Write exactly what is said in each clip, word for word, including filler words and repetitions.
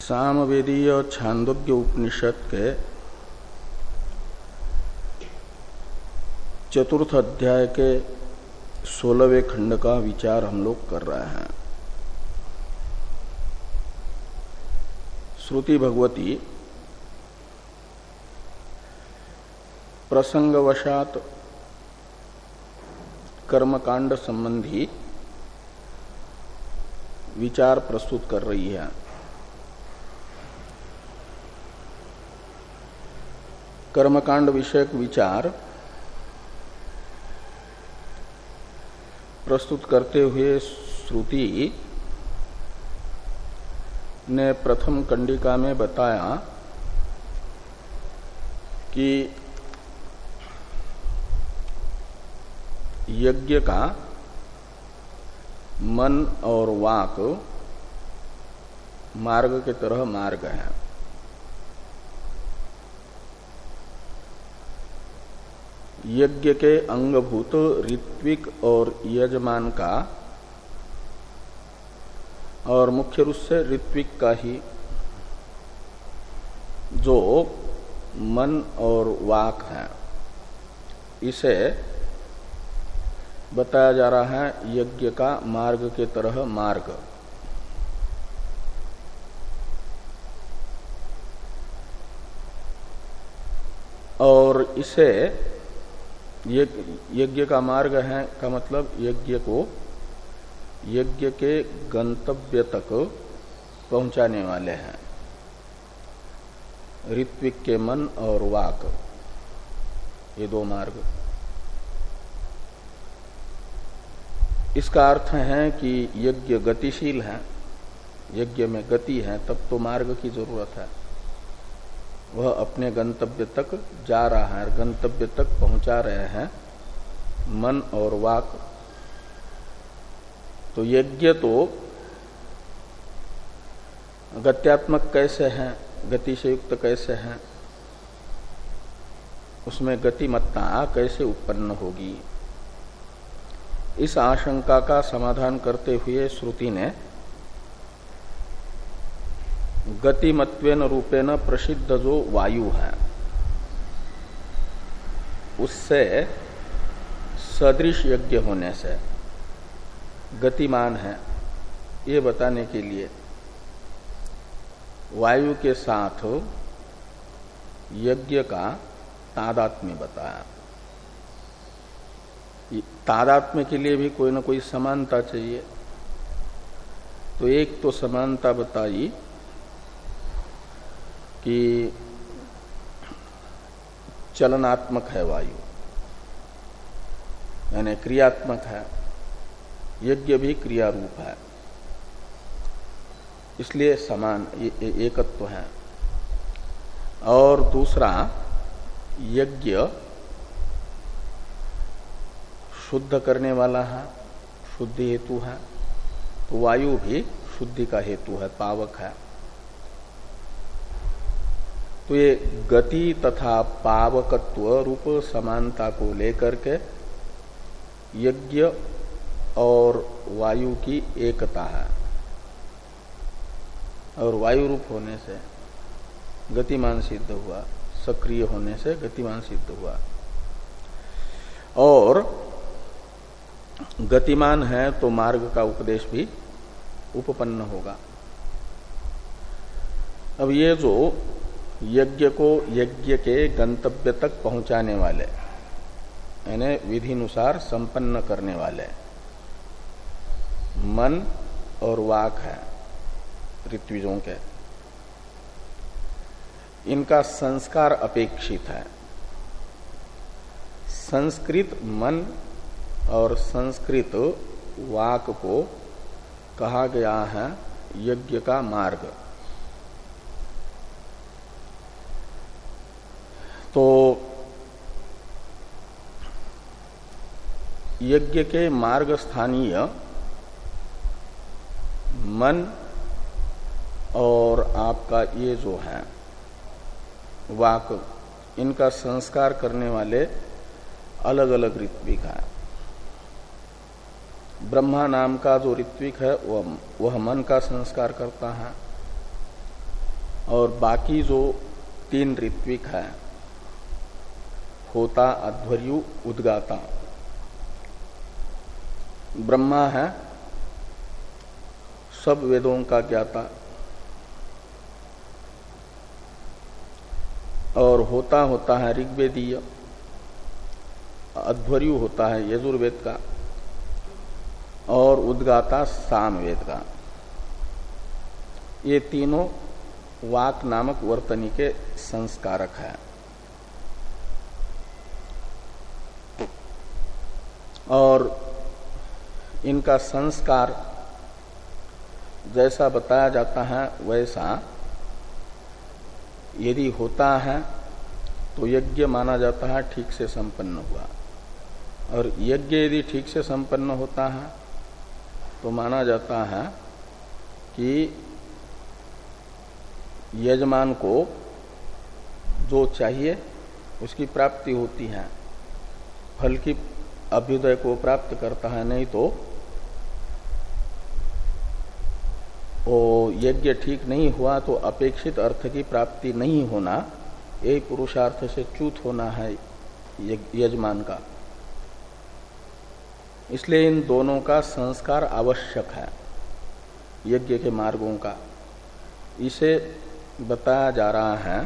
सामवेदीय छांदोग्य उपनिषद के चतुर्थ अध्याय के सोलहवें खंड का विचार हम लोग कर रहे हैं। श्रुति भगवती प्रसंगवशात कर्मकांड संबंधी विचार प्रस्तुत कर रही है। कर्मकांड विषयक विचार प्रस्तुत करते हुए श्रुति ने प्रथम कंडिका में बताया कि यज्ञ का मन और वाक मार्ग के तरह मार्ग है। यज्ञ के अंगभूत ऋत्विक और यजमान का और मुख्य रूप से ऋत्विक का ही जो मन और वाक है, इसे बताया जा रहा है यज्ञ का मार्ग के तरह मार्ग। और इसे यज्ञ का मार्ग है का मतलब यज्ञ को यज्ञ के गंतव्य तक पहुंचाने वाले हैं ऋत्विक के मन और वाक, ये दो मार्ग। इसका अर्थ है कि यज्ञ गतिशील है, यज्ञ में गति है, तब तो मार्ग की जरूरत है। वह अपने गंतव्य तक जा रहा है, गंतव्य तक पहुंचा रहे हैं मन और वाक। तो यज्ञ तो गत्यात्मक कैसे है, गति से युक्त कैसे है, उसमें गतिमत्ता कैसे उत्पन्न होगी, इस आशंका का समाधान करते हुए श्रुति ने गतिमत्वेन रूपेण प्रसिद्ध जो वायु है उससे सदृश यज्ञ होने से गतिमान है, ये बताने के लिए वायु के साथ यज्ञ का तादात्म्य बताया। तादात्म्य के लिए भी कोई ना कोई समानता चाहिए। तो एक तो समानता बताई कि चलनात्मक है वायु, यानी क्रियात्मक है, यज्ञ भी क्रिया रूप है, इसलिए समान एकत्व है। और दूसरा, यज्ञ शुद्ध करने वाला है, शुद्धि हेतु है, तो वायु भी शुद्धि का हेतु है, पावक है। तो ये गति तथा पावकत्व रूप समानता को लेकर के यज्ञ और वायु की एकता है, और वायु रूप होने से गतिमान सिद्ध हुआ, सक्रिय होने से गतिमान सिद्ध हुआ। और गतिमान है तो मार्ग का उपदेश भी उपपन्न होगा। अब ये जो यज्ञ को यज्ञ के गंतव्य तक पहुंचाने वाले, यानी विधिनुसार संपन्न करने वाले मन और वाक है ऋत्विजों के, इनका संस्कार अपेक्षित है। संस्कृत मन और संस्कृत वाक को कहा गया है यज्ञ का मार्ग। तो यज्ञ के मार्ग स्थानीय मन और आपका ये जो है वाक, इनका संस्कार करने वाले अलग अलग ऋत्विक हैं। ब्रह्मा नाम का जो ऋत्विक है वह वह मन का संस्कार करता है, और बाकी जो तीन ऋत्विक है, होता, अध्वर्यु, उद्गाता, ब्रह्मा है सब वेदों का ज्ञाता और होता होता है ऋग्वेदीय, अध्वर्यु होता है यजुर्वेद का और उद्गाता सामवेद का। ये तीनों वाक नामक वर्तनी के संस्कारक है। और इनका संस्कार जैसा बताया जाता है वैसा यदि होता है तो यज्ञ माना जाता है ठीक से संपन्न हुआ, और यज्ञ यदि ठीक से संपन्न होता है तो माना जाता है कि यजमान को जो चाहिए उसकी प्राप्ति होती है, फल की अभ्युदय को प्राप्त करता है। नहीं तो वो यज्ञ ठीक नहीं हुआ तो अपेक्षित अर्थ की प्राप्ति नहीं होना, यही पुरुषार्थ से च्युत होना है यजमान का। इसलिए इन दोनों का संस्कार आवश्यक है यज्ञ के मार्गों का। इसे बताया जा रहा है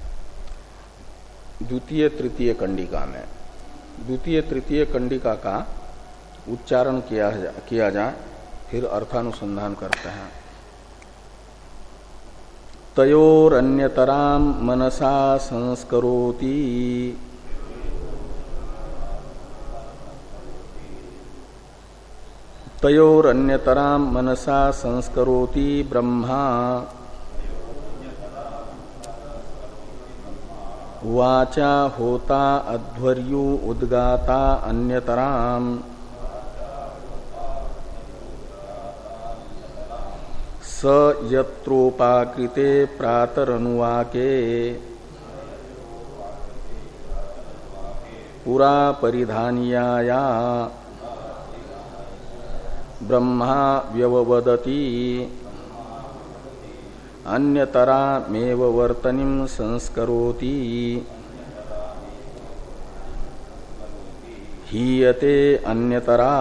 द्वितीय तृतीय कंडिका में। द्वितीय तृतीय कंडिका का उच्चारण किया जा, किया जाए, फिर अर्थानुसंधान करते हैं। तयोरन्यतराम मनसा संस्करोति तयोरन्यतराम मनसा संस्करोति ब्रह्मा वाचा होता अध्वर्यु उद्गाता अन्यतराम स यत्रोपाकृते प्रातरनुवाके पुरा परिधानियाया ब्रह्मा व्यववदति अन्यतरामेव वर्तनिं संस्करोति हीयते अन्यतरा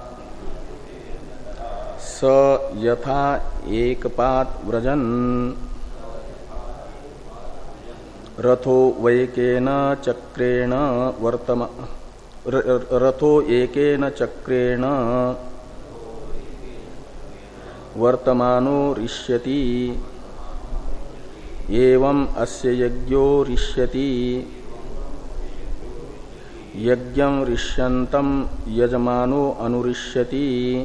स यथा एकपात व्रजन रथो वैकेन चक्रेण वर्तम रथो एकेन चक्रेण वर्तमानो रिष्यति एवं अस्य यज्ञो रिष्यति यज्ञं रिष्यन्तं यजमानो अनुरिष्यति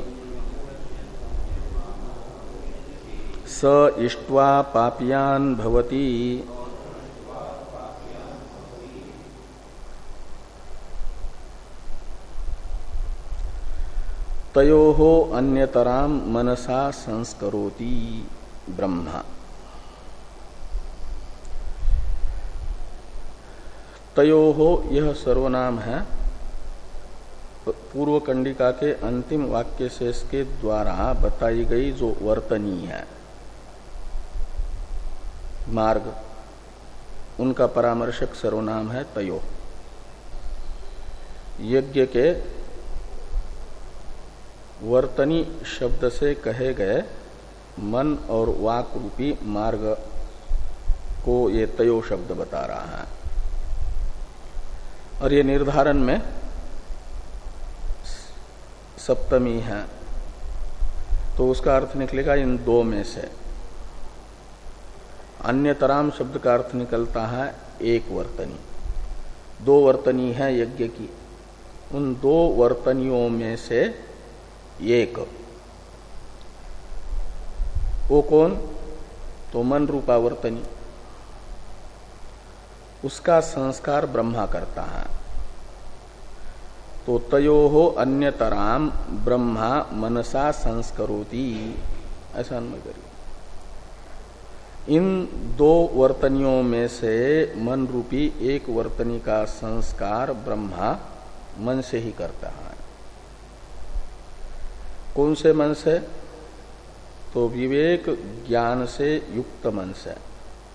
स इष्ट्वा पापियान् भवति तयोः अन्यतराम मनसा संस्करोति ब्रह्मा। तयोः यह सर्वनाम है पूर्व कंडिका के अंतिम वाक्य शेष के द्वारा बताई गई जो वर्तनी है मार्ग, उनका परामर्शक सर्वनाम है तयो। यज्ञ के वर्तनी शब्द से कहे गए मन और वाक रूपी मार्ग को ये तयो शब्द बता रहा है। और ये निर्धारण में सप्तमी है तो उसका अर्थ निकलेगा इन दो में से। अन्यतराम शब्द का अर्थ निकलता है एक वर्तनी। दो वर्तनी है यज्ञ की, उन दो वर्तनियों में से एक। वो कौन? तो मन रूपा वर्तनी, उसका संस्कार ब्रह्मा करता है। तो तयोहो अन्यतराम ब्रह्मा मनसा संस्करोति, ऐसा अन्वय करिए। इन दो वर्तनियों में से मन रूपी एक वर्तनी का संस्कार ब्रह्मा मन से ही करता है। कौन से मन से? तो विवेक ज्ञान से युक्त मन से।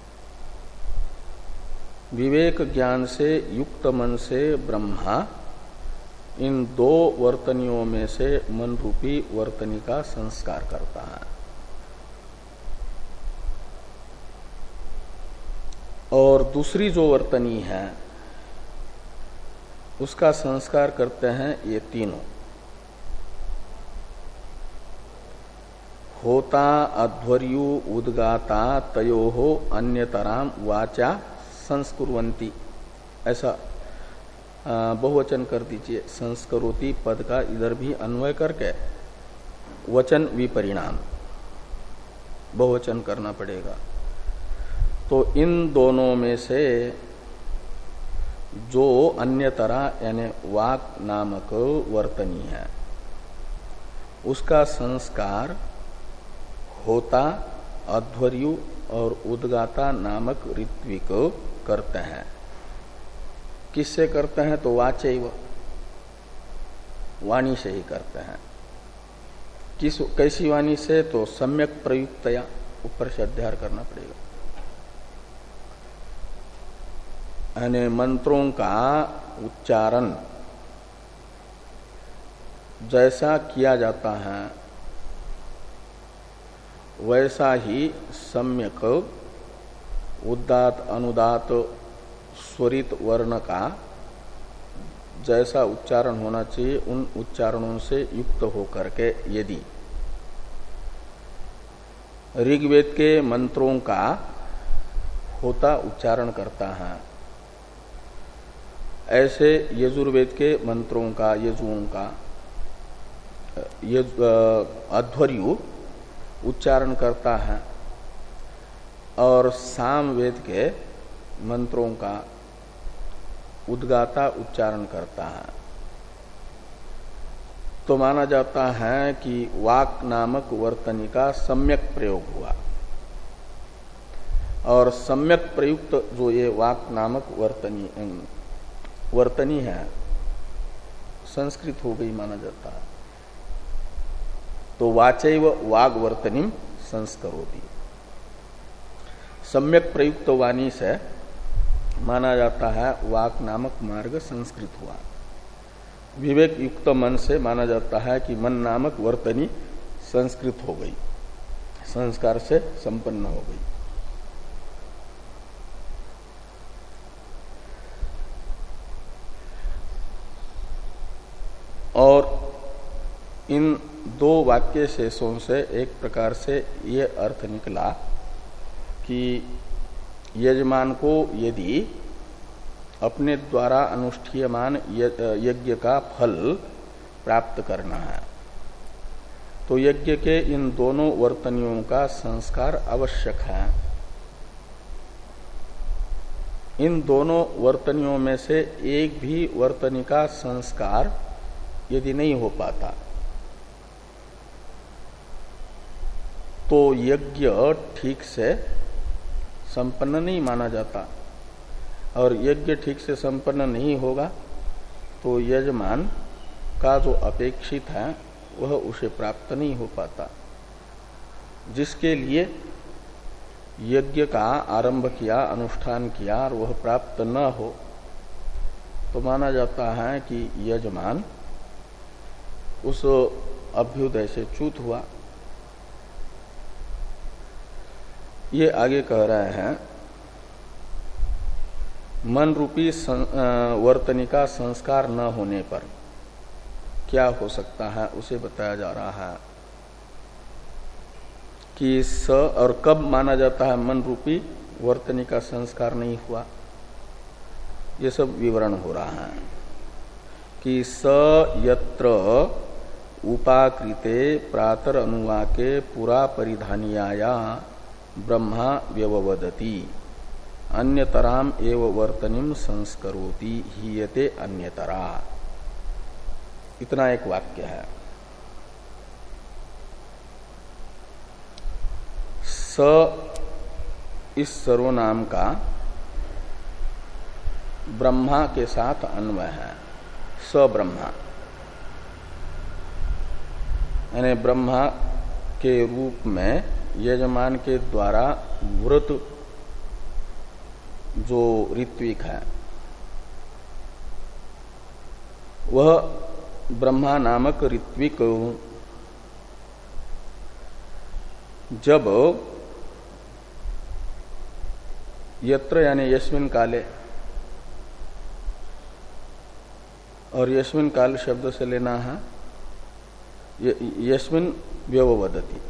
विवेक ज्ञान से युक्त मन से ब्रह्मा इन दो वर्तनियों में से मन रूपी वर्तनी का संस्कार करता है। और दूसरी जो वर्तनी है उसका संस्कार करते हैं ये तीनों, होता अध्वर्यु उद्गाता तयोहो अन्यतराम वाचा संस्कुर्वन्ति, ऐसा बहुवचन कर दीजिए। संस्करोति पद का इधर भी अन्वय करके वचन विपरिणाम बहुवचन करना पड़ेगा। तो इन दोनों में से जो अन्यतरा यानी वाक नामक वर्तनी है उसका संस्कार होता अध्वर्यु और उद्गाता नामक ऋत्विक करते हैं। किससे करते हैं? तो वाचैव, वाणी से ही करते हैं। किस कैसी वाणी से? तो सम्यक प्रयुक्तया, ऊपर से अध्याय करना पड़ेगा। यानी मंत्रों का उच्चारण जैसा किया जाता है वैसा ही सम्यक उदात अनुदात स्वरित वर्ण का जैसा उच्चारण होना चाहिए उन उच्चारणों से युक्त होकर के यदि ऋग्वेद के मंत्रों का होता उच्चारण करता है, ऐसे यजुर्वेद के मंत्रों का यजुओं का अध्वर्यु उच्चारण करता है और सामवेद के मंत्रों का उद्गाता उच्चारण करता है, तो माना जाता है कि वाक नामक वर्तनी का सम्यक प्रयोग हुआ। और सम्यक प्रयुक्त जो ये वाक नामक वर्तनी वर्तनी है संस्कृत हो गई माना जाता है। तो वाचैव वाग वर्तनीम संस्करोति, सम्यक प्रयुक्त वाणी से माना जाता है वाक नामक मार्ग संस्कृत हुआ। विवेक युक्त मन से माना जाता है कि मन नामक वर्तनी संस्कृत हो गई, संस्कार से संपन्न हो गई। और इन दो वाक्य शेषों से एक प्रकार से ये अर्थ निकला कि यजमान को यदि अपने द्वारा अनुष्ठीयमान यज्ञ का फल प्राप्त करना है तो यज्ञ के इन दोनों वर्तनियों का संस्कार आवश्यक है। इन दोनों वर्तनियों में से एक भी वर्तनी का संस्कार यदि नहीं हो पाता तो यज्ञ ठीक से संपन्न नहीं माना जाता, और यज्ञ ठीक से संपन्न नहीं होगा तो यजमान का जो अपेक्षित है वह उसे प्राप्त नहीं हो पाता। जिसके लिए यज्ञ का आरंभ किया, अनुष्ठान किया और वह प्राप्त न हो तो माना जाता है कि यजमान उस अभ्युदय से च्युत हुआ। ये आगे कह रहे हैं मन रूपी वर्तनी का संस्कार न होने पर क्या हो सकता है उसे बताया जा रहा है कि स और कब माना जाता है मन रूपी वर्तनी का संस्कार नहीं हुआ, ये सब विवरण हो रहा है कि स यत्र उपाकृते प्रातर अनुवाके पुरा परिधानियाया ब्रह्मा व्यववदति अन्यतराम एव वर्तनिम संस्करोति हीयते अन्यतरा। इतना एक वाक्य है। स इस सर्वनाम का ब्रह्मा के साथ अन्वय है। स ब्रह्मा यानी ब्रह्मा के रूप में यजमान के द्वारा व्रत जो ऋत्विक है वह ब्रह्मा नामक ऋत्विक जब यत्र यानी यस्मिन काले, और यस्मिन काल शब्द से लेना है यस्मिन व्यववदति,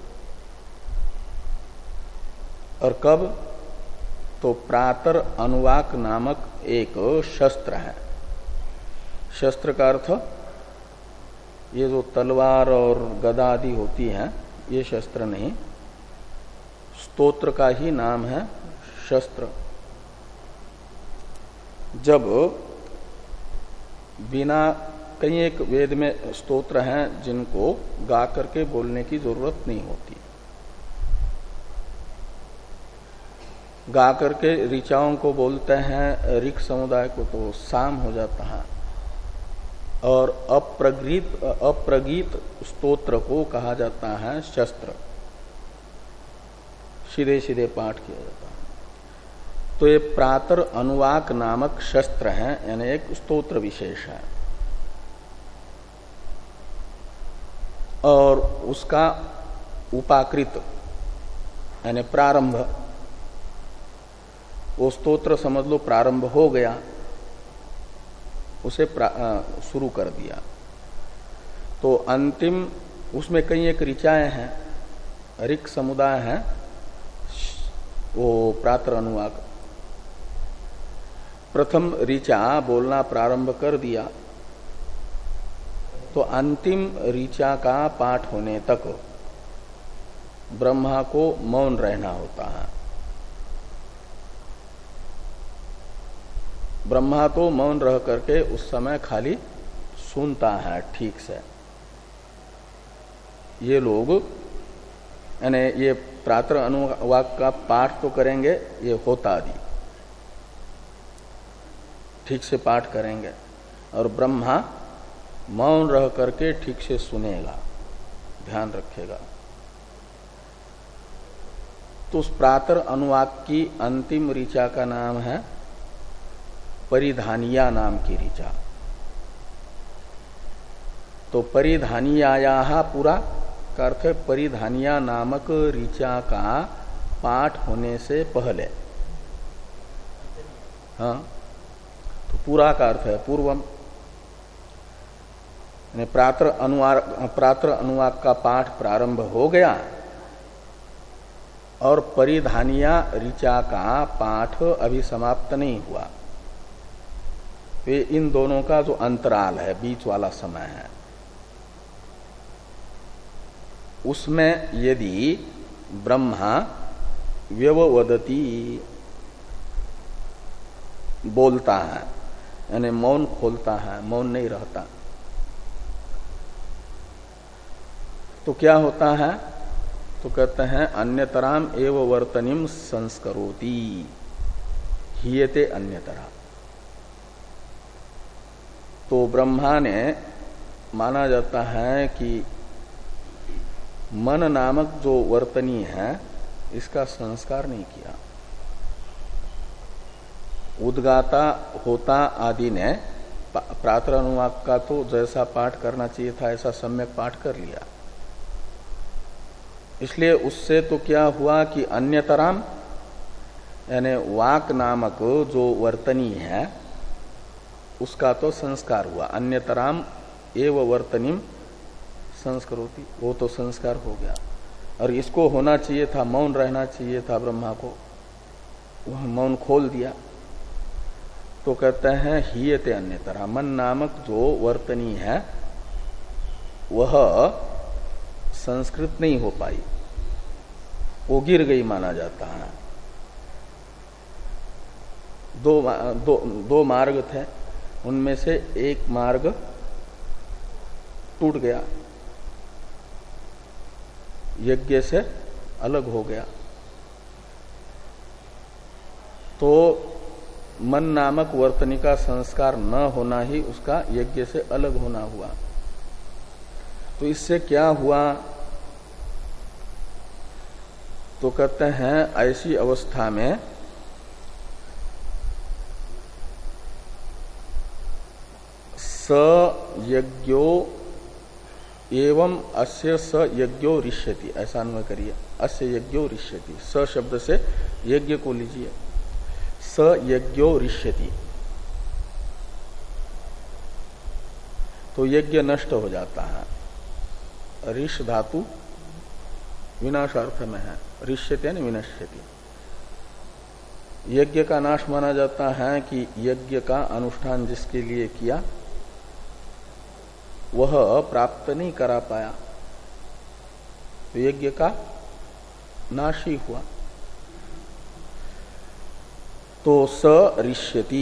और कब, तो प्रातर अनुवाक नामक एक शस्त्र है। शस्त्र का अर्थ ये जो तलवार और गदा आदि होती हैं ये शस्त्र नहीं, स्तोत्र का ही नाम है शस्त्र। जब बिना, कई एक वेद में स्तोत्र हैं जिनको गा करके बोलने की जरूरत नहीं होती, गा करके ऋचाओं को बोलते हैं, ऋक् समुदाय को तो साम हो जाता है, और अप्रगीत अप्रगीत स्तोत्र को कहा जाता है शस्त्र, सीधे सीधे पाठ किया जाता है। तो ये प्रातर अनुवाक नामक शस्त्र है, यानी एक स्तोत्र विशेष है, और उसका उपाकृत यानी प्रारंभ, वो स्तोत्र समझ लो प्रारंभ हो गया, उसे शुरू कर दिया, तो अंतिम उसमें कई एक ऋचाएं हैं, ऋक् समुदाय है वो प्रातर अनुवाक। प्रथम ऋचा बोलना प्रारंभ कर दिया तो अंतिम ऋचा का पाठ होने तक ब्रह्मा को मौन रहना होता है। ब्रह्मा तो मौन रह करके उस समय खाली सुनता है ठीक से। ये लोग यानी ये प्रातर अनुवाक का पाठ तो करेंगे, ये होता आदि ठीक से पाठ करेंगे, और ब्रह्मा मौन रह करके ठीक से सुनेगा, ध्यान रखेगा। तो उस प्रातर अनुवाक की अंतिम ऋचा का नाम है परिधानिया नाम की ऋचा। तो परिधानियाया पूरा का अर्थ है परिधानिया नामक ऋचा का पाठ होने से पहले, हाँ, तो पूरा का अर्थ है पूर्वम, प्रातर अनुवाक प्रातर अनुवाक का पाठ प्रारंभ हो गया और परिधानिया ऋचा का पाठ अभी समाप्त नहीं हुआ। वे इन दोनों का जो अंतराल है, बीच वाला समय है, उसमें यदि ब्रह्मा व्यववदति बोलता है, यानी मौन खोलता है, मौन नहीं रहता, तो क्या होता है? तो कहते हैं अन्यतराम एव वर्तनिम संस्करोति, हीयते अन्यतरा। तो ब्रह्मा ने माना जाता है कि मन नामक जो वर्तनी है इसका संस्कार नहीं किया। उद्गाता होता आदि ने प्रातर अनुवाक का तो जैसा पाठ करना चाहिए था ऐसा सम्यक पाठ कर लिया, इसलिए उससे तो क्या हुआ कि अन्यतराम यानी वाक नामक जो वर्तनी है उसका तो संस्कार हुआ। अन्यतराम एव वर्तनीम संस्करोति, वो तो संस्कार हो गया। और इसको होना चाहिए था, मौन रहना चाहिए था ब्रह्मा को, वह मौन खोल दिया। तो कहते हैं हीयते अन्यतरा, मन नामक जो वर्तनी है वह संस्कृत नहीं हो पाई, वो गिर गई माना जाता है। दो दो दो मार्ग थे, उनमें से एक मार्ग टूट गया, यज्ञ से अलग हो गया। तो मन नामक वर्तनी का संस्कार न होना ही उसका यज्ञ से अलग होना हुआ। तो इससे क्या हुआ? तो कहते हैं ऐसी अवस्था में स यज्ञो एवं अस्य स यज्ञो रिष्यति, ऐसा अन्वय करिए। अस्य यज्ञो रिष्यति, स शब्द से यज्ञ को लीजिए। स यज्ञो रिष्यति, तो यज्ञ नष्ट हो जाता है। ऋष धातु विनाशार्थ में है, रिष्यति यानी विनश्यति। यज्ञ का नाश माना जाता है कि यज्ञ का अनुष्ठान जिसके लिए किया वह प्राप्त नहीं करा पाया, तो यज्ञ का नाश ही हुआ। तो स रिष्यति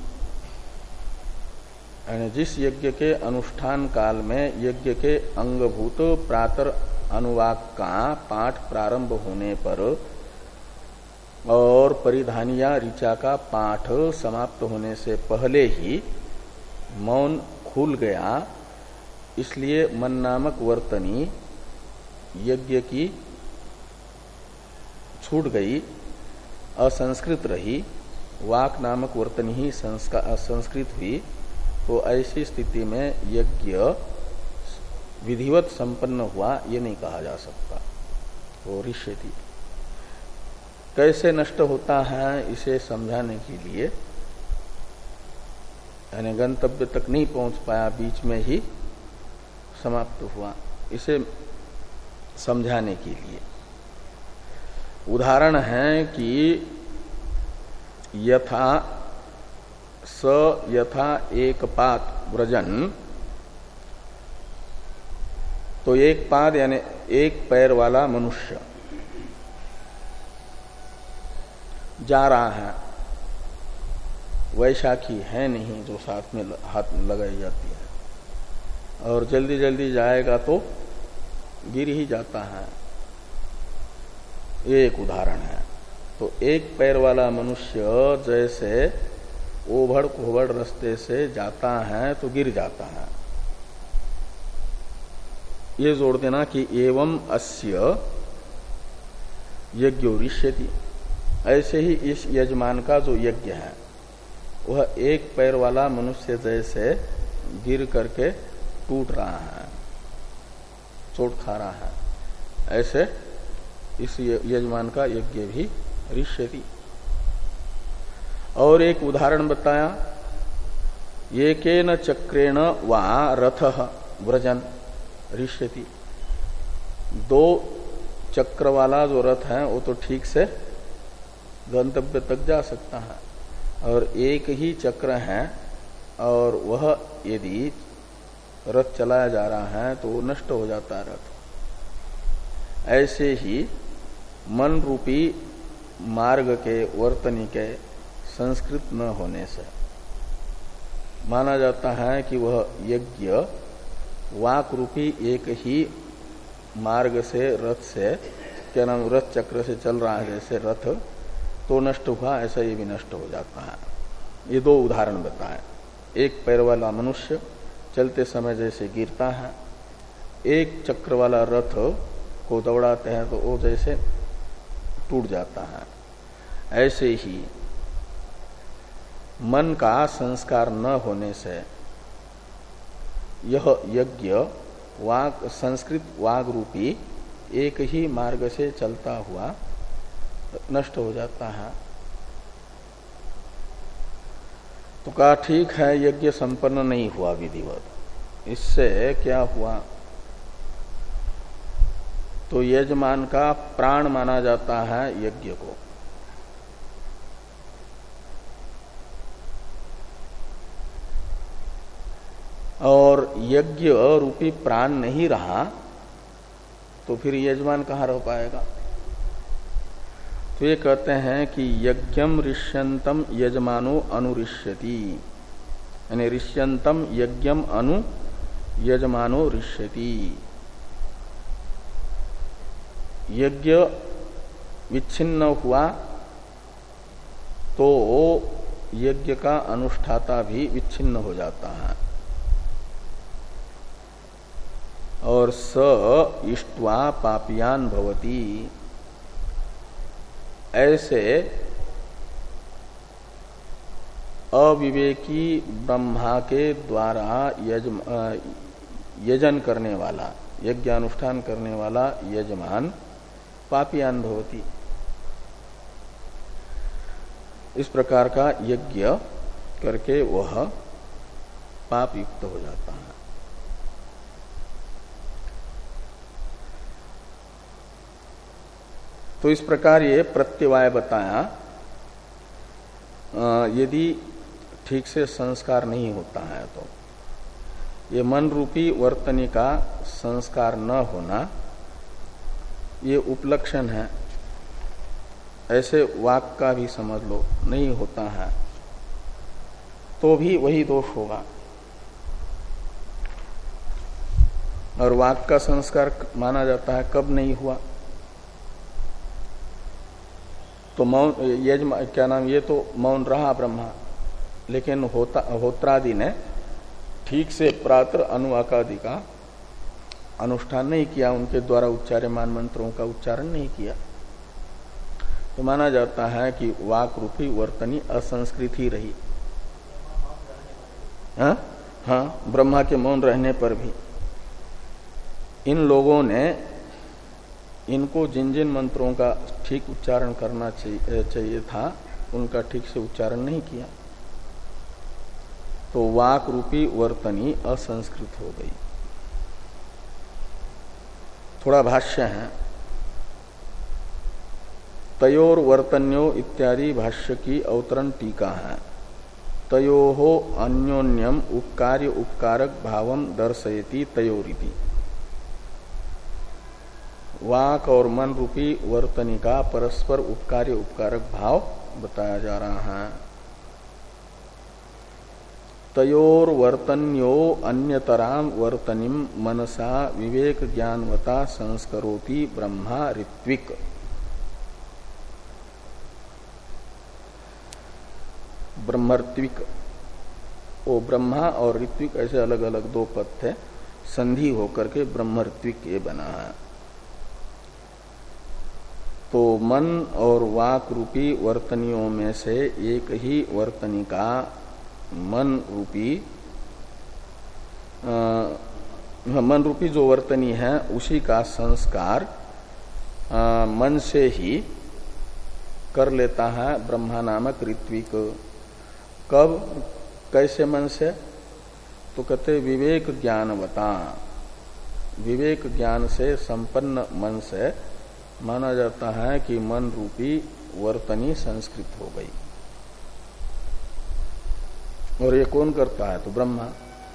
यानी जिस यज्ञ के अनुष्ठान काल में यज्ञ के अंगभूत प्रातर अनुवाक का पाठ प्रारंभ होने पर और परिधानिया ऋचा का पाठ समाप्त होने से पहले ही मौन खुल गया, इसलिए मन नामक वर्तनी यज्ञ की छूट गई, असंस्कृत रही, वाक नामक वर्तनी ही संस्कृत हुई। तो ऐसी स्थिति में यज्ञ विधिवत संपन्न हुआ ये नहीं कहा जा सकता। वो रिष्यति कैसे नष्ट होता है इसे समझाने के लिए, यानी गंतव्य तक नहीं पहुंच पाया, बीच में ही समाप्त हुआ, इसे समझाने के लिए उदाहरण है कि यथा स यथा एक पाद व्रजन, तो एक पाद यानी एक पैर वाला मनुष्य जा रहा है, वैशाखी है नहीं जो साथ में हाथ लगाई जाती है, और जल्दी जल्दी जाएगा तो गिर ही जाता है। ये एक उदाहरण है। तो एक पैर वाला मनुष्य जैसे ओभड़ कोभड़ रास्ते से जाता है तो गिर जाता है, ये जोड़ देना कि एवं अस्य यज्ञो रिष्यति। ऐसे ही इस यजमान का जो यज्ञ है वह एक पैर वाला मनुष्य जैसे गिर करके टूट रहा है, चोट खा रहा है, ऐसे इस यजमान का यज्ञ भी रिष्यति। और एक उदाहरण बताया, एकेन चक्रेण वा रथः व्रजन रिष्यति। दो चक्र वाला जो रथ है वो तो ठीक से गंतव्य तक जा सकता है, और एक ही चक्र है और वह यदि रथ चलाया जा रहा है तो नष्ट हो जाता है रथ। ऐसे ही मन रूपी मार्ग के वर्तनी के संस्कृत न होने से माना जाता है कि वह यज्ञ वाक रूपी एक ही मार्ग से रथ से, क्या नाम, रथ चक्र से चल रहा है जैसे रथ, तो नष्ट हुआ, ऐसा ये भी नष्ट हो जाता है। ये दो उदाहरण बताए। एक पैर वाला मनुष्य चलते समय जैसे गिरता है, एक चक्र वाला रथ को दौड़ाते हैं तो वो जैसे टूट जाता है। ऐसे ही मन का संस्कार न होने से यह यज्ञ वाग संस्कृत वाग रूपी एक ही मार्ग से चलता हुआ नष्ट हो जाता है। तो कहा ठीक है, यज्ञ संपन्न नहीं हुआ विधिवत। इससे क्या हुआ? तो यजमान का प्राण माना जाता है यज्ञ को। और यज्ञ रूपी प्राण नहीं रहा तो फिर यजमान कहाँ रह पाएगा? तो ये कहते हैं कि यज्ञम ऋष्यंतम यजमानो अनुरिष्यति, यानी ऋष्यंतम यज्ञम अनु यजमानो ऋष्यति। यज्ञ विच्छिन्न हुआ तो यज्ञ का अनुष्ठाता भी विच्छिन्न हो जाता है। और स इष्ट्वा पापियान भवति, ऐसे अविवेकी ब्रह्मा के द्वारा यजम यजन करने वाला, यज्ञानुष्ठान करने वाला यजमान पापियान भवति। इस प्रकार का यज्ञ करके वह पाप युक्त हो जाता है। तो इस प्रकार ये प्रत्यवाय बताया। यदि ठीक से संस्कार नहीं होता है तो ये मन रूपी वर्तनी का संस्कार न होना ये उपलक्षण है। ऐसे वाक का भी समझ लो नहीं होता है तो भी वही दोष होगा। और वाक का संस्कार माना जाता है कब नहीं हुआ तो मौन यजमा क्या नाम ये तो मौन रहा ब्रह्मा, लेकिन होता होत्रादि ने ठीक से प्रातः अनुवाकादि का अनुष्ठान नहीं किया, उनके द्वारा उच्चार्यमान मंत्रों का उच्चारण नहीं किया, तो माना जाता है कि वाक रूपी वर्तनी असंस्कृत ही रही। हाँ हाँ, ब्रह्मा के मौन रहने पर भी इन लोगों ने इनको जिन जिन मंत्रों का ठीक उच्चारण करना चाहिए, चाहिए था उनका ठीक से उच्चारण नहीं किया, तो वाक रूपी वर्तनी असंस्कृत हो गई। थोड़ा भाष्य है। तयोर वर्तन्यो इत्यादि भाष्य की अवतरण टीका है। तयोहो अन्योन्यम उपकार्य उपकारक भावम दर्शयति तयोरिति। वाक और मन रूपी वर्तनी का परस्पर उपकार्य उपकारक भाव बताया जा रहा है। तयोर वर्तन्यो अन्यतराम वर्तनिम मनसा विवेक ज्ञानवता संस्करोति ब्रह्मा ऋत्विक। ब्रह्मर्त्विक, वो ब्रह्मा और ऋत्विक ऐसे अलग अलग दो पद थे, संधि होकर के ब्रह्मर्त्विक ये बना है। तो मन और वाक रूपी वर्तनियों में से एक ही वर्तनी का मन रूपी आ, मन रूपी जो वर्तनी है उसी का संस्कार आ, मन से ही कर लेता है ब्रह्मा नामक ऋत्विक। कब कैसे मन से? तो कहते विवेक ज्ञानवता, विवेक ज्ञान से संपन्न मन से माना जाता है कि मन रूपी वर्तनी संस्कृत हो गई। और ये कौन करता है? तो ब्रह्मा।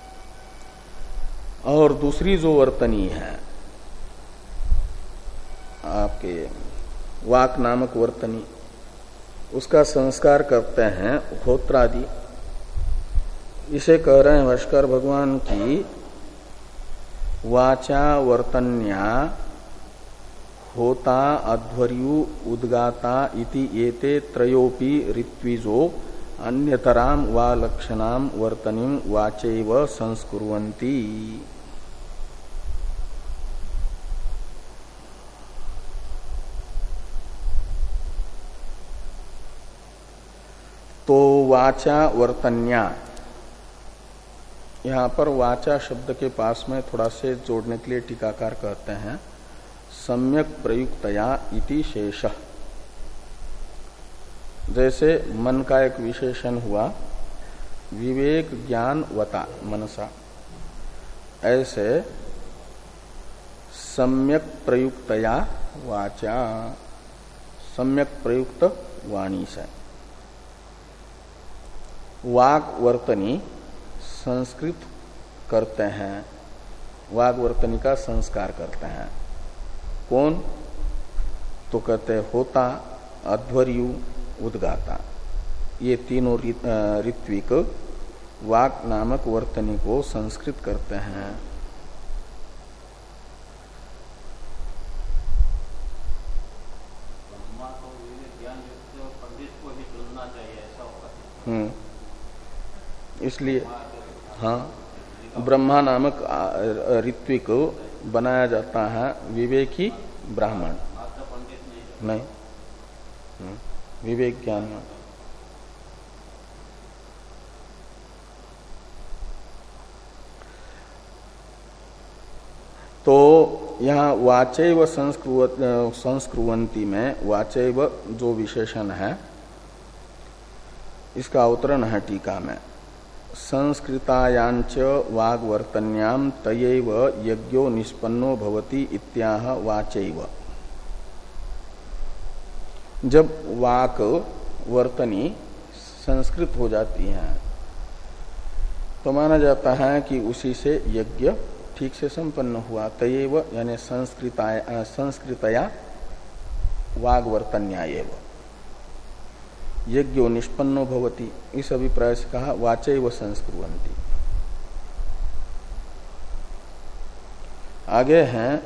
और दूसरी जो वर्तनी है आपके वाक नामक वर्तनी, उसका संस्कार करते हैं होत्रादि। इसे कह रहे हैं भास्कर भगवान की वाचा वर्तन्या होता अध्वर्यु उद्गाता इति एते त्रयोपि ऋत्विजो अन्यतराम वा लक्षणाम वर्तनिम वाचैव संस्कुर्वन्ति। तो वाचा वर्तन्या, यहां पर वाचा शब्द के पास में थोड़ा से जोड़ने के लिए टीकाकार कहते हैं सम्यक प्रयुक्तया इति शेषः। जैसे मन का एक विशेषण हुआ विवेक ज्ञान वता मनसा, ऐसे सम्यक प्रयुक्तया वाचा, सम्यक प्रयुक्त वाणी से वाक वर्तनी संस्कृत करते हैं, वाक वर्तनी का संस्कार करते हैं। कौन? तो कहते होता, अध्वर्यु, उद्गाता, ये तीनों ऋत्विक वाक नामक वर्तनी को संस्कृत करते हैं। हम्म इसलिए हाँ, ब्रह्मा नामक ऋत्विक बनाया जाता है विवेकी ब्राह्मण नहीं, विवेक ज्ञान। तो यहाँ वाचैव संस्कृवंती में वाचैव जो विशेषण है इसका अवतरण है टीका में। संस्कृतायांच वाग्वर्तन्याम तयैव यज्ञो निष्पन्नो भवति इत्याह वाचैव। जब वाक वर्तनी संस्कृत हो जाती है तो माना जाता है कि उसी से यज्ञ ठीक से संपन्न हुआ। तयैव यानी संस्कृताया संस्कृतया वाग्वर्तन्यायैव यज्ञो निष्पन्नो भवति। इस अभिप्राय से कहा वाचैव संस्कृवन्ति। आगे हैं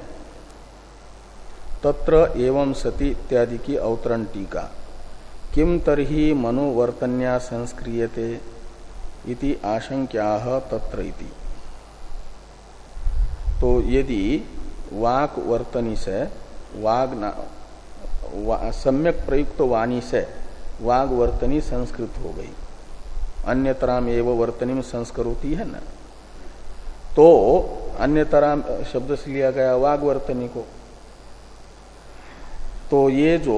तत्र एवं सति इत्यादि की अवतरण टीका। किम तरहि मनोवर्तन्या संस्क्रियते इति आशंक्याः तत्र इति। तो यदि वाक वर्तनी से वाग वा, सम्यक प्रयुक्त वाणी से वाग वर्तनी संस्कृत हो गई, अन्यतराम एवं वर्तनी में संस्करोती है ना, तो अन्यतराम शब्द से लिया गया वाग वर्तनी को। तो ये जो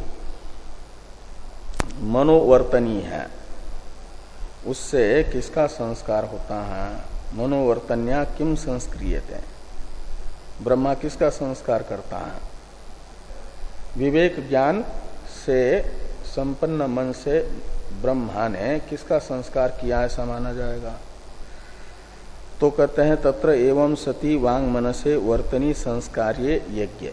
मनोवर्तनी है उससे किसका संस्कार होता है? मनोवर्तन्या किम संस्क्रियते, ब्रह्मा किसका संस्कार करता है? विवेक ज्ञान से संपन्न मन से ब्रह्मा ने किसका संस्कार किया ऐसा माना जाएगा? तो कहते हैं तत्र एवं सती वांग मनसे वर्तनी संस्कार्ये यज्ञ।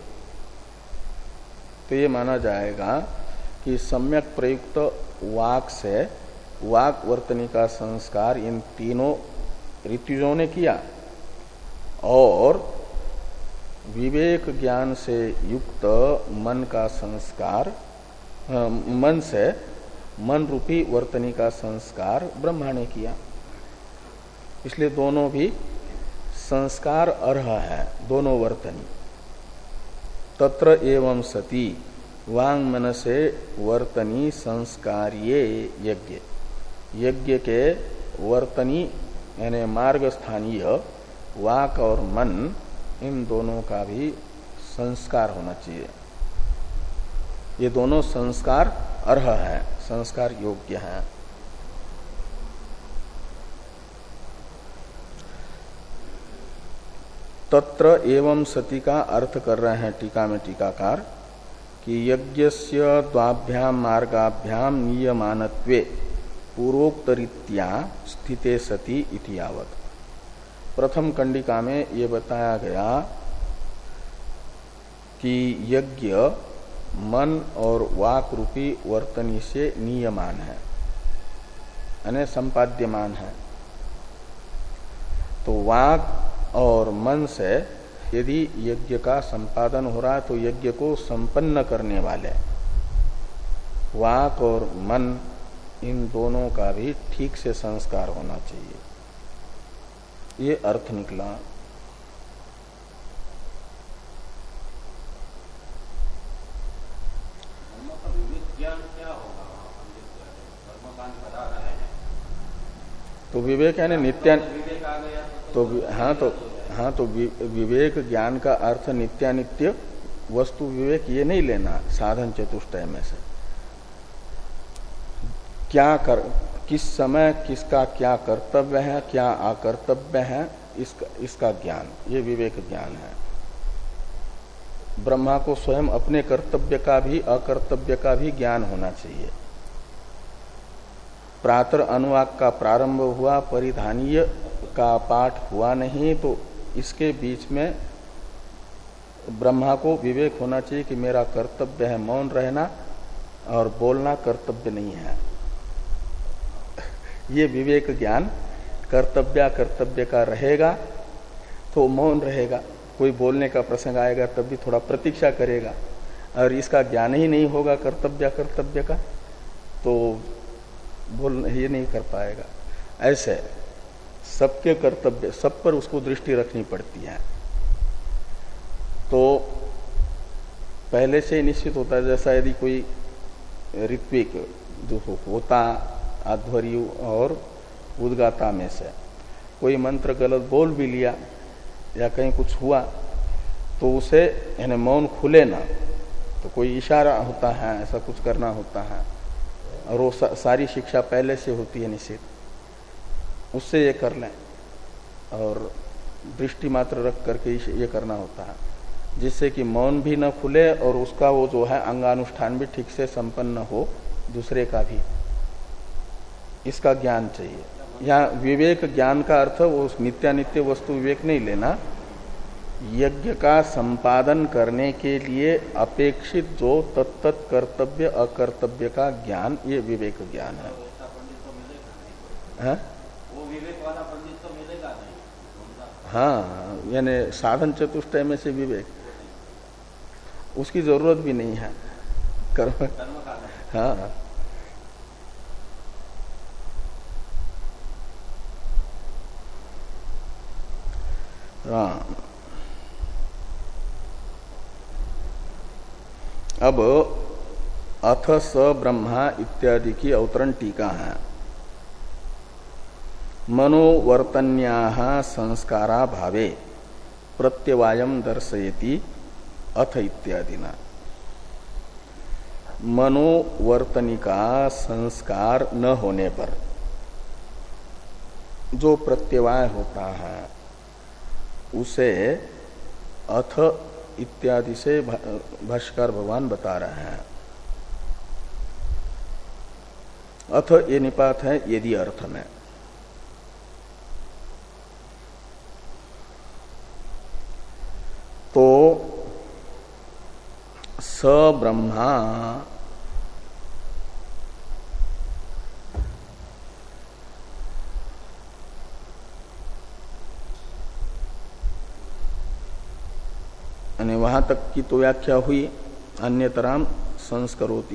तो ये माना जाएगा कि सम्यक प्रयुक्त वाक से वाक वर्तनी का संस्कार इन तीनों ऋतुजों ने किया और विवेक ज्ञान से युक्त मन का संस्कार, मन से मन रूपी वर्तनी का संस्कार ब्रह्मा ने किया। इसलिए दोनों भी संस्कार अर्ह है, दोनों वर्तनी। तत्र एवं सती वांग मनसे वर्तनी संस्कार्ये यज्ञ। यज्ञ के वर्तनी यानी मार्ग स्थानीय वाक और मन, इन दोनों का भी संस्कार होना चाहिए। ये दोनों संस्कार अर्ह है, संस्कार योग्य है। तत्र एवं सती का अर्थ कर रहे हैं टीका में टीकाकार कि यज्ञस्य द्वाभ्याम मार्गाभ्याम नियमानत्वे पूर्वोक्तरीत्या स्थिते सती इति यावत्। प्रथम कंडिका में ये बताया गया कि यज्ञ मन और वाक रूपी वर्तनी से नियमान है, यानी संपाद्यमान है। तो वाक और मन से यदि यज्ञ का संपादन हो रहा है तो यज्ञ को संपन्न करने वाले वाक और मन, इन दोनों का भी ठीक से संस्कार होना चाहिए। ये अर्थ निकला। तो विवेक यानी नित्या, तो हाँ तो हाँ तो विवेक ज्ञान का अर्थ नित्यानित्य वस्तु विवेक ये नहीं लेना साधन चतुष्टय में से। क्या कर, किस समय किसका क्या कर्तव्य है, क्या अकर्तव्य है, इसका इसका ज्ञान, ये विवेक ज्ञान है। ब्रह्मा को स्वयं अपने कर्तव्य का भी अकर्तव्य का भी ज्ञान होना चाहिए। प्रातर अनुवाक का प्रारंभ हुआ, परिधानीय का पाठ हुआ नहीं, तो इसके बीच में ब्रह्मा को विवेक होना चाहिए कि मेरा कर्तव्य है मौन रहना और बोलना कर्तव्य नहीं है। ये विवेक ज्ञान कर्तव्य कर्तव्य का रहेगा तो मौन रहेगा, कोई बोलने का प्रसंग आएगा तब भी थोड़ा प्रतीक्षा करेगा। और इसका ज्ञान ही नहीं होगा कर्तव्य कर्तव्य का तो बोल ये नहीं कर पाएगा। ऐसे सबके कर्तव्य, सब पर उसको दृष्टि रखनी पड़ती है। तो पहले से ही निश्चित होता है, जैसा यदि कोई ऋत्विक जो होता अध्वर्यु और उद्गाता में से कोई मंत्र गलत बोल भी लिया या कहीं कुछ हुआ तो उसे यानी मौन खुले ना, तो कोई इशारा होता है, ऐसा कुछ करना होता है, और वो सा, सारी शिक्षा पहले से होती है निषेध, उससे ये कर लें और दृष्टि मात्र रख करके ये करना होता है, जिससे कि मौन भी न खुले और उसका वो जो है अंगानुष्ठान भी ठीक से संपन्न हो, दूसरे का भी। इसका ज्ञान चाहिए। यहाँ विवेक ज्ञान का अर्थ वो नित्यानित्य वस्तु विवेक नहीं लेना, यज्ञ का संपादन करने के लिए अपेक्षित जो तत्त कर्तव्य अकर्तव्य का ज्ञान, ये विवेक ज्ञान है। है? वो विवेक वाला पंडित तो मिलेगा नहीं। हाँ, यानी साधन चतुष्टय में से विवेक, उसकी जरूरत भी नहीं है कर्म। हाँ, हाँ। अब अथ स ब्रह्मा इत्यादि की अवतरण टीका है। मनोवर्तन्याः संस्कारा भावे प्रत्यवायम दर्शयति अथ इत्यादिना। मनोवर्तनिका संस्कार न होने पर जो प्रत्यवाय होता है उसे अथ इत्यादि से भाष्यकार भगवान बता रहे हैं। अथ ये निपात है यदि अर्थ में। तो स ब्रह्मा वहां तक की तो व्याख्या हुई, अन्यतराम संस्करोति।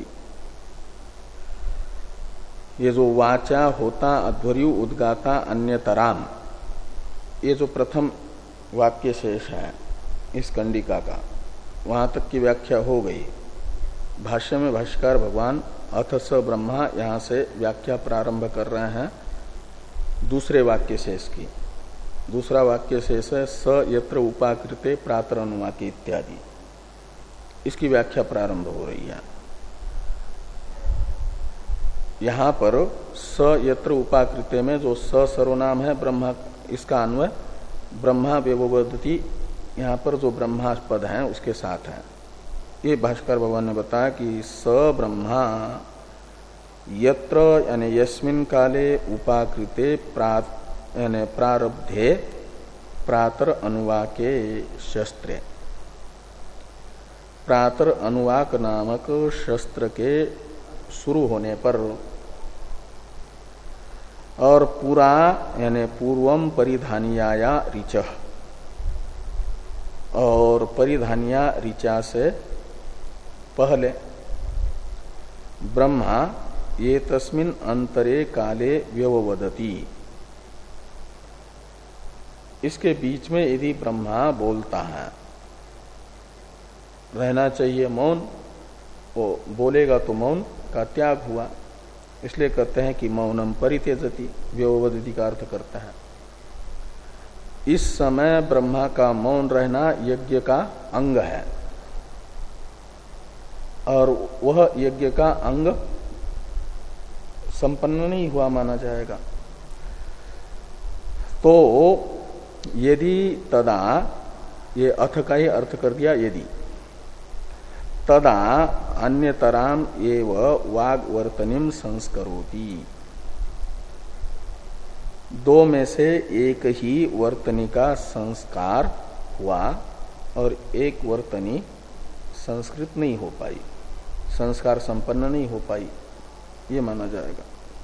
ये जो वाचा होता अध्वर्यु उद्गाता अन्यतराम, ये जो प्रथम वाक्य शेष है इस कंडिका का, वहां तक की व्याख्या हो गई। भाष्य में भाष्यकार भगवान अथ स ब्रह्मा यहां से व्याख्या प्रारंभ कर रहे हैं दूसरे वाक्य शेष की। दूसरा वाक्य शेष है स यत्र उपाकृते प्रातर अनुवाकी इत्यादि, इसकी व्याख्या प्रारंभ हो रही है। यहां पर स यत्र उपाकृते में जो स सर्वनाम है ब्रह्मा, इसका अन्वय ब्रह्मा व्यववदति, यहां पर जो ब्रह्मा पद है उसके साथ है। ये भाष्कर भगवान ने बताया कि स ब्रह्मा यत्र यानी यस्मिन काले उपाकृते प्रात यानी प्रारब्धे प्रातर अनुवाके शस्त्रे, प्रातर अनुवाक नामक शस्त्र के शुरू होने पर, और पूरा यानी पूर्वम परिधानिया ऋच, और परिधानिया ऋचा से पहले ब्रह्मा ये तस्मिन अंतरे काले व्यववदति, इसके बीच में यदि ब्रह्मा बोलता है, रहना चाहिए मौन, वो बोलेगा तो मौन का त्याग हुआ, इसलिए कहते हैं कि मौनम परित्यजति, व्यववदति का अर्थ करता है। इस समय ब्रह्मा का मौन रहना यज्ञ का अंग है, और वह यज्ञ का अंग संपन्न नहीं हुआ माना जाएगा। तो यदि तदा, ये अथ का ही अर्थ कर दिया यदि, तदा अन्यतराम एव वाग्वर्तनिम संस्करोति, दो में से एक ही वर्तनी का संस्कार हुआ और एक वर्तनी संस्कृत नहीं हो पाई, संस्कार संपन्न नहीं हो पाई, ये माना जाएगा।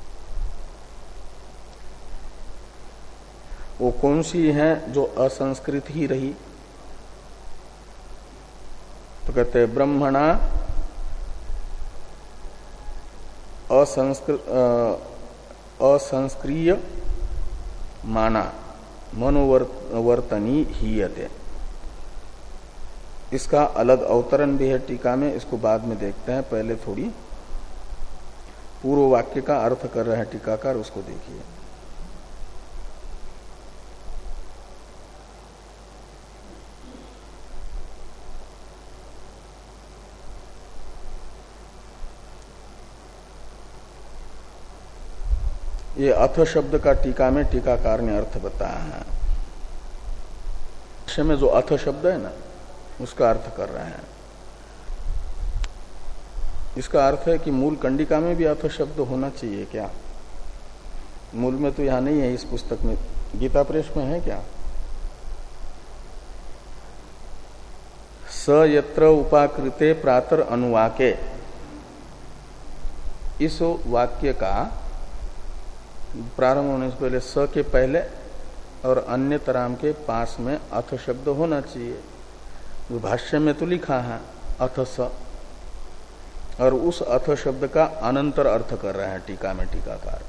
वो कौन सी है जो असंस्कृत ही रही? तो कहते हैं ब्रह्मणा असंस्कृत असंस्क्रिय माना मनोवर्तनी हीयते। इसका अलग अवतरण भी है टीका में, इसको बाद में देखते हैं, पहले थोड़ी पूर्व वाक्य का अर्थ कर रहे हैं टीकाकार, उसको देखिए। ये अथ शब्द का टीका में टीकाकार ने अर्थ बताया है। में जो अथ शब्द है ना, उसका अर्थ कर रहे हैं। इसका अर्थ है कि मूल कंडिका में भी अथ शब्द होना चाहिए क्या? मूल में तो यहां नहीं है, इस पुस्तक में, गीता प्रेस में है क्या? स यत्र उपाकृते प्रातर अनुवाके, इस वाक्य का प्रारंभ होने से पहले स के पहले और अन्य तराम के पास में अथ शब्द होना चाहिए। भाष्य में तो लिखा है अथ स, और उस अथ शब्द का अनंतर अर्थ कर रहे हैं टीका में टीकाकार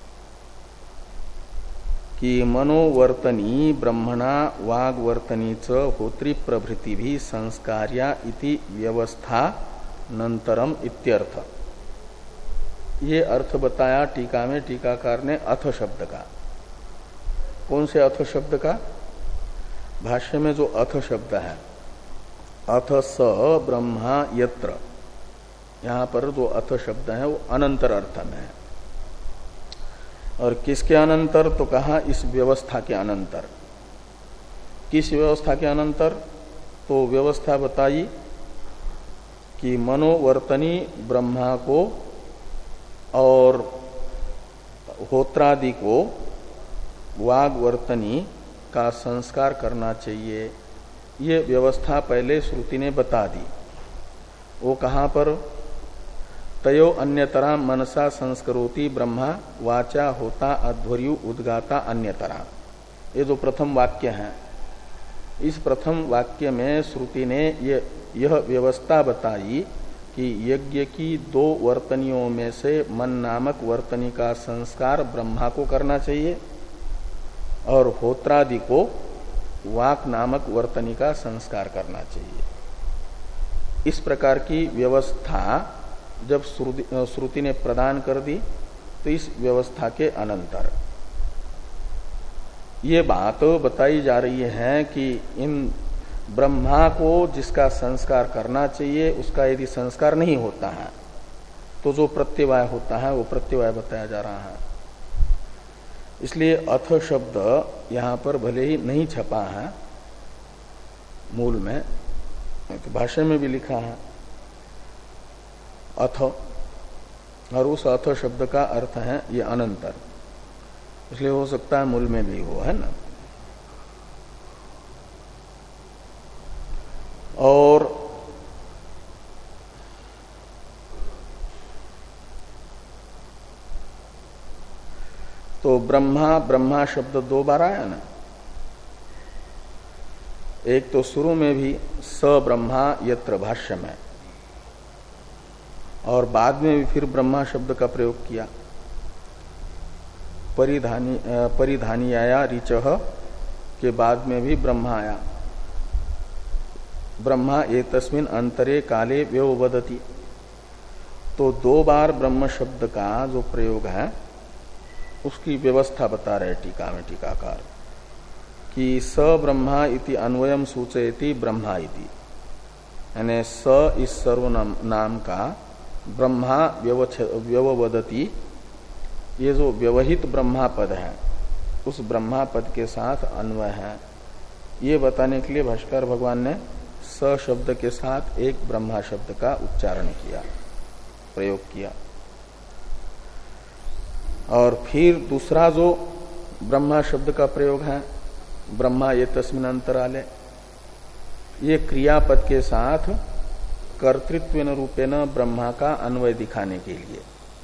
कि मनोवर्तनी ब्रह्मणा वाग्वर्तनी च होत्री प्रभृति भी संस्कार्या इति व्यवस्था नंतरम इत्यर्थ। ये अर्थ बताया टीका में टीकाकार ने अथ शब्द का। कौन से अथ शब्द का? भाष्य में जो अथ शब्द है, अथ स ब्रह्मा यत्र, यहां पर जो अथ शब्द है वो अनंतर अर्थ में है। और किसके अनंतर? तो कहा इस व्यवस्था के अनंतर। किस व्यवस्था के अनंतर? तो व्यवस्था बताई कि मनोवर्तनी ब्रह्मा को और होत्रादि को वाग्वर्तनी का संस्कार करना चाहिए। ये व्यवस्था पहले श्रुति ने बता दी। वो कहां पर? तयो अन्यतरा मनसा संस्करोति ब्रह्मा वाचा होता अध्वर्यु उद्गाता अन्यतरा। ये जो प्रथम वाक्य है, इस प्रथम वाक्य में श्रुति ने ये यह व्यवस्था बताई कि यज्ञ की दो वर्तनियों में से मन नामक वर्तनी का संस्कार ब्रह्मा को करना चाहिए और होत्रादि को वाक नामक वर्तनी का संस्कार करना चाहिए। इस प्रकार की व्यवस्था जब श्रुति ने प्रदान कर दी तो इस व्यवस्था के अनंतर ये बात बताई जा रही है कि इन ब्रह्मा को जिसका संस्कार करना चाहिए उसका यदि संस्कार नहीं होता है तो जो प्रत्यवाय होता है वो प्रत्यवाय बताया जा रहा है। इसलिए अथ शब्द यहां पर भले ही नहीं छपा है मूल में, तो भाष्य में भी लिखा है अथ, और उस अथ शब्द का अर्थ है ये अनंतर। इसलिए हो सकता है मूल में भी हो, है ना। और तो ब्रह्मा ब्रह्मा शब्द दो बार आया ना। एक तो शुरू में भी स ब्रह्मा यत्र भाष्य में, और बाद में भी फिर ब्रह्मा शब्द का प्रयोग किया। परिधानी परिधानी आया ऋचः के बाद में भी ब्रह्मा आया। ब्रह्मा एतस्मिन् अंतरे काले व्योवदति। तो दो बार ब्रह्म शब्द का जो प्रयोग है उसकी व्यवस्था बता रहे टीका में टीकाकार कि स ब्रह्मा इति अन्वयम सूचयति ब्रह्मा इति, यानी स इस सर्वनाम नाम का ब्रह्मा व्यववदति, ये जो व्यवहित ब्रह्मा पद है उस ब्रह्मा पद के साथ अन्वय है। ये बताने के लिए भाष्कर भगवान ने स शब्द के साथ एक ब्रह्मा शब्द का उच्चारण किया, प्रयोग किया। और फिर दूसरा जो ब्रह्मा शब्द का प्रयोग है ब्रह्मा ये तस्मिन् अंतराले, ये क्रियापद के साथ कर्तृत्वेन रूपेण ब्रह्मा का अन्वय दिखाने के लिए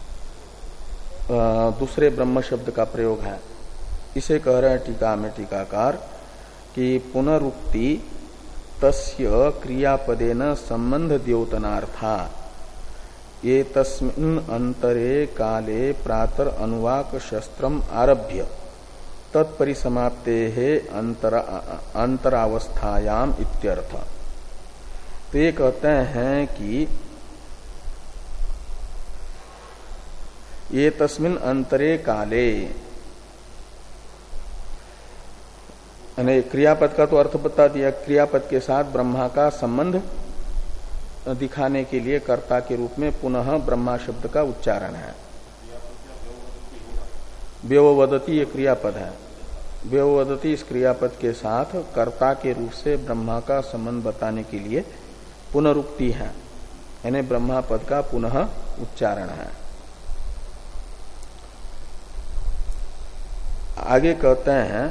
दूसरे ब्रह्म शब्द का प्रयोग है। इसे कह रहे हैं टीका में टीकाकार कि पुनरुक्ति तस्य क्रियापदेन संबंध द्योतनार्था ये तस्मिन् अंतरे काले प्रातर अनुवाक शस्त्रम आरभ्य तत्परिसमाप्ते अंतरा अंतरावस्थायाम इत्यर्थ। तो ये कहते हैं कि ये तस्मिन् अंतरे काले, यानी क्रियापद का तो अर्थ बता दिया, क्रियापद के साथ ब्रह्मा का संबंध दिखाने के लिए कर्ता के रूप में पुनः ब्रह्मा शब्द का उच्चारण है। व्यववदति ये क्रियापद है। व्यववदति इस क्रियापद के साथ कर्ता के रूप से ब्रह्मा का संबंध बताने के लिए पुनरुक्ति है, यानी ब्रह्मा पद का पुनः उच्चारण है। आगे कहते हैं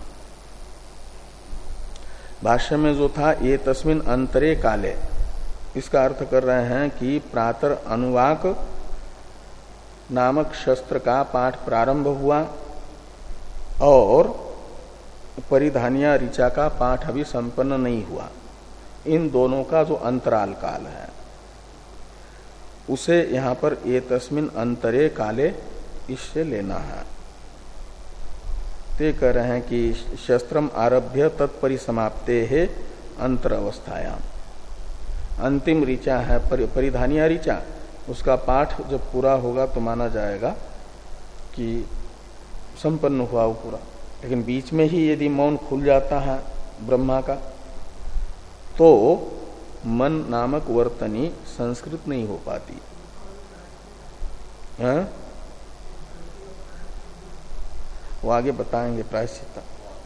भाष्य में जो था ये तस्मिन अंतरे काले, इसका अर्थ कर रहे हैं कि प्रातर अनुवाक नामक शस्त्र का पाठ प्रारंभ हुआ और परिधानिया ऋचा का पाठ अभी संपन्न नहीं हुआ। इन दोनों का जो अंतराल काल है उसे यहां पर ये तस्मिन अंतरे काले इससे लेना है। ते कह रहे हैं कि शस्त्रम आरभ्य तत्परिसमाप्ते है अंतर अवस्थायाम। अंतिम ऋचा है परिधानिया ऋचा, उसका पाठ जब पूरा होगा तो माना जाएगा कि संपन्न हुआ वो पूरा। लेकिन बीच में ही यदि मौन खुल जाता है ब्रह्मा का तो मन नामक वर्तनी संस्कृत नहीं हो पाती है? वो आगे बताएंगे प्रायश्चित।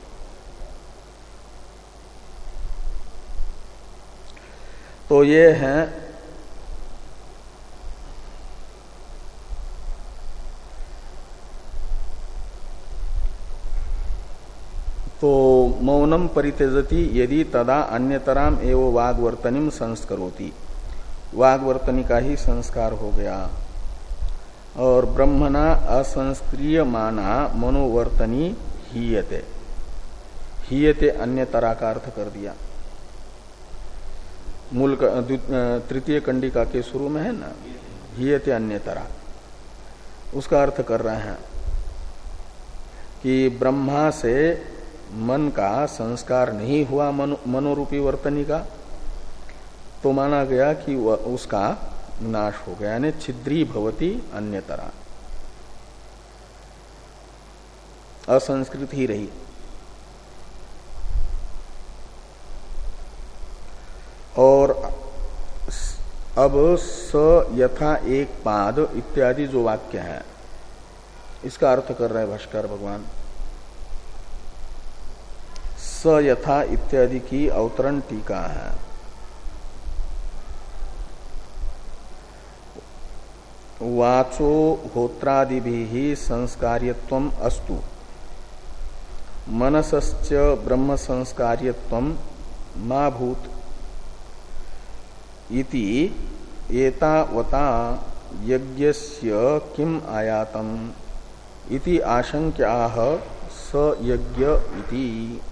तो ये है तो मौनम परित्यजति यदि तदा अन्यतराम एवं वाग्वर्तनिम संस्करोति, वाग्वर्तनी का ही संस्कार हो गया। और ब्रह्मणा असंस्क्रियमाना मनोवर्तनी हीयते, हीयते अन्यतरा का अर्थ कर दिया। मूल तृतीय कंडिका के शुरू में है ना, हीयते अन्यतरा, उसका अर्थ कर रहे हैं कि ब्रह्मा से मन का संस्कार नहीं हुआ मनो, मनोरूपी वर्तनी का, तो माना गया कि उसका नाश हो गया, यानी छिद्री भवती अन्यतरा, असंस्कृत ही रही। और अब स यथा एक पाद इत्यादि जो वाक्य है इसका अर्थ कर रहे भाष्कर भगवान। स यथा इत्यादि की अवतरण टीका है। वाचो होत्रादिभिः संस्कार्यत्वम् अस्तु मनसश्च ब्रह्म संस्कार्यत्वम् मा भूत इति एतावता यज्ञस्य किम आयातम इति आशंक्याः स यज्ञ इति।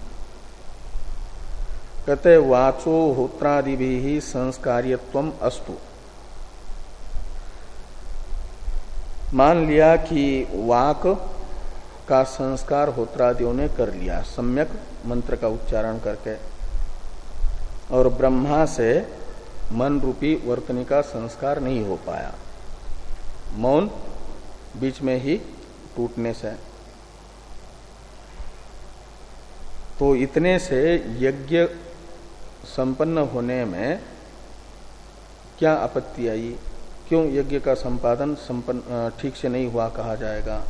कहते वाचो होत्रादिभिः संस्कार्यत्वम् अस्तु, मान लिया कि वाक का संस्कार होत्रादियों ने कर लिया सम्यक मंत्र का उच्चारण करके, और ब्रह्मा से मन रूपी वर्तनी का संस्कार नहीं हो पाया, मौन बीच में ही टूटने से। तो इतने से यज्ञ संपन्न होने में क्या आपत्ति आई? क्यों यज्ञ का संपादन संपन्न ठीक से नहीं हुआ कहा जाएगा?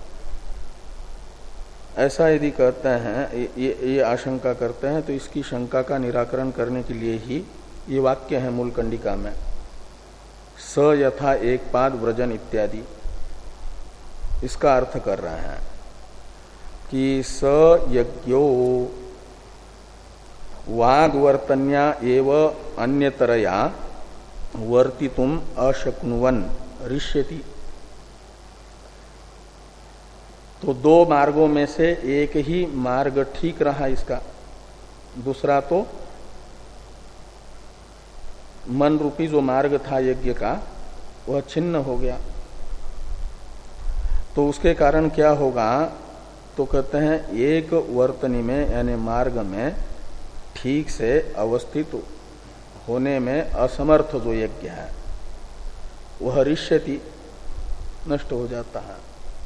ऐसा यदि कहते हैं, ये, ये आशंका करते हैं, तो इसकी शंका का निराकरण करने के लिए ही ये वाक्य है मूल कंडिका में, स यथा एक पाद व्रजन इत्यादि। इसका अर्थ कर रहे हैं कि स यज्ञो वाग्वर्तन्या एव अन्यतरया वर्तितुम अशक्नुवन ऋष्यति। तो दो मार्गों में से एक ही मार्ग ठीक रहा इसका, दूसरा तो मन रूपी जो मार्ग था यज्ञ का वह छिन्न हो गया। तो उसके कारण क्या होगा? तो कहते हैं एक वर्तनी में यानी मार्ग में ठीक से अवस्थित होने में असमर्थ जो यज्ञ है वह ऋष्यति, नष्ट हो जाता है।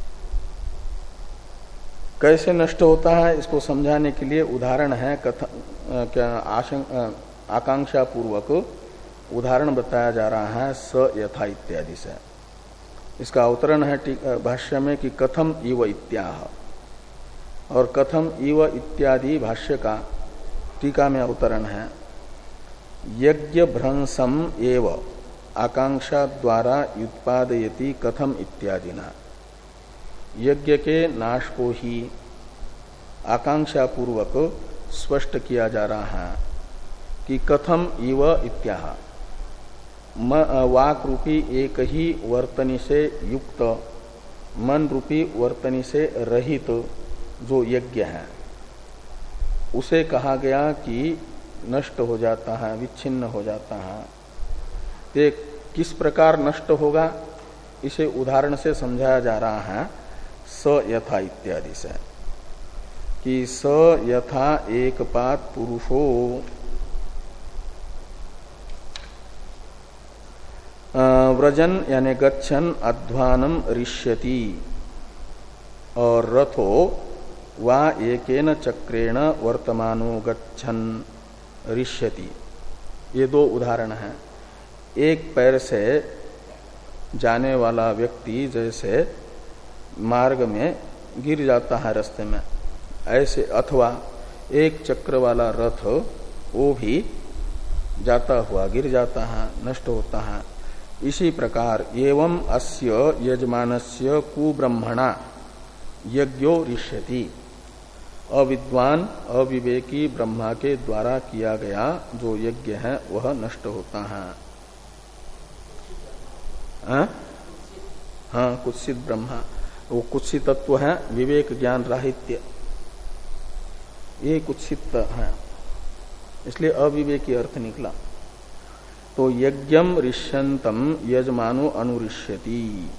कैसे नष्ट होता है इसको समझाने के लिए उदाहरण है, कथा क्या आशंक आकांक्षा पूर्वक उदाहरण बताया जा रहा है स यथा इत्यादि से। इसका अवतरण है भाष्य में कि कथम इव इत्याह, और कथम इव इत्यादि भाष्य का टीका में अवतरण है यज्ञ भ्रंशम एव आकांक्षा द्वारा उत्पादयति कथम इत्यादि ना। यज्ञ के नाश को ही आकांक्षा पूर्वक स्पष्ट किया जा रहा है कि कथम इव इत्याह, वाक रूपी एक ही वर्तनी से युक्त मन रूपी वर्तनी से रहित तो जो यज्ञ है उसे कहा गया कि नष्ट हो जाता है, विच्छिन्न हो जाता है। ये किस प्रकार नष्ट होगा इसे उदाहरण से समझाया जा रहा है स यथा इत्यादि से, कि स यथा एक पात पुरुषो व्रजन यानी गच्छन अध्वानम रिष्यति, और रथो वा एकेन चक्रेण वर्तमानो गच्छन रिष्यति। ये दो उदाहरण हैं। एक पैर से जाने वाला व्यक्ति जैसे मार्ग में गिर जाता है रास्ते में, ऐसे अथवा एक चक्र वाला रथ वो भी जाता हुआ गिर जाता है, नष्ट होता है। इसी प्रकार एवं अस्य यजमानस्य कुब्रह्मणा यज्ञो रिष्यति, अविद्वान अविवेकी ब्रह्मा के द्वारा किया गया जो यज्ञ है वह नष्ट होता है। हाँ, हाँ कुत्सित ब्रह्मा, वो कुत्सित तत्व है, विवेक ज्ञान राहित्य, ये कुत्सित है, इसलिए अविवेकी अर्थ निकला। तो यज्ञम ऋष्यंतम यजमानो अनुरिष्यति,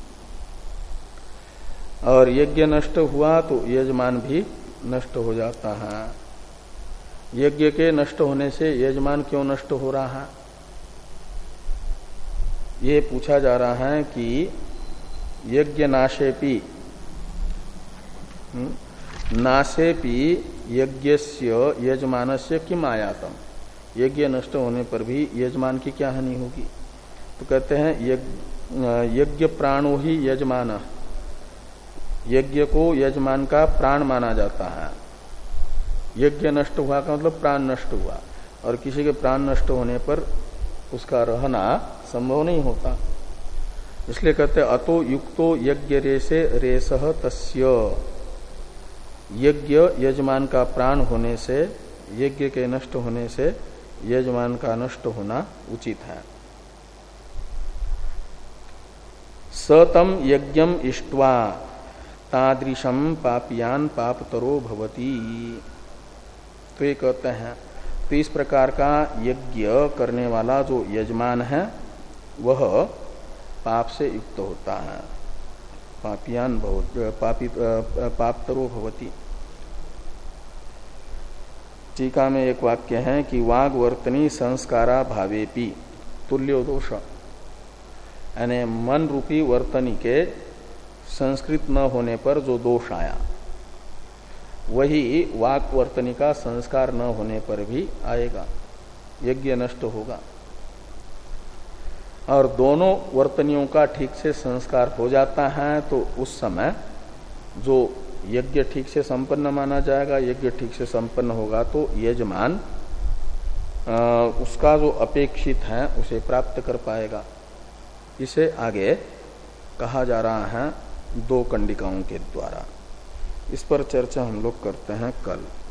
और यज्ञ नष्ट हुआ तो यजमान भी नष्ट हो जाता है। यज्ञ के नष्ट होने से यजमान क्यों नष्ट हो रहा है, ये पूछा जा रहा है कि यज्ञ नाशेपि नाशेपि यज्ञस्य यजमानस्य किम आयातम, यज्ञ नष्ट होने पर भी यजमान की क्या हानि होगी। तो कहते हैं यज्ञ प्राणो ही यजमान, यज्ञ को यजमान का प्राण माना जाता है। यज्ञ नष्ट हुआ का मतलब प्राण नष्ट हुआ, और किसी के प्राण नष्ट होने पर उसका रहना संभव नहीं होता। इसलिए कहते अतो युक्तो यज्ञ रेसे रेसह तस्य, यज्ञ यजमान का प्राण होने से, यज्ञ के नष्ट होने से यजमान का नष्ट होना उचित है। सतम यज्ञम इष्ट्वा तादृशम पापियान पापतरो भवति। तो ये कहते हैं तो इस प्रकार का यज्ञ करने वाला जो यजमान है वह पाप से युक्त होता है, पापियान पापी पापतरो भवति। टीका में एक वाक्य है कि वाग्वर्तनी संस्कारा भावेपि तुल्यो दोष, यानी मन रूपी वर्तनी के संस्कृत न होने पर जो दोष आया वही वाक वर्तनी का संस्कार न होने पर भी आएगा, यज्ञ नष्ट होगा। और दोनों वर्तनियों का ठीक से संस्कार हो जाता है तो उस समय जो यज्ञ ठीक से संपन्न माना जाएगा, यज्ञ ठीक से संपन्न होगा तो यजमान उसका जो अपेक्षित है उसे प्राप्त कर पाएगा। इसे आगे कहा जा रहा है दो कंडिकाओं के द्वारा। इस पर चर्चा हम लोग करते हैं कल।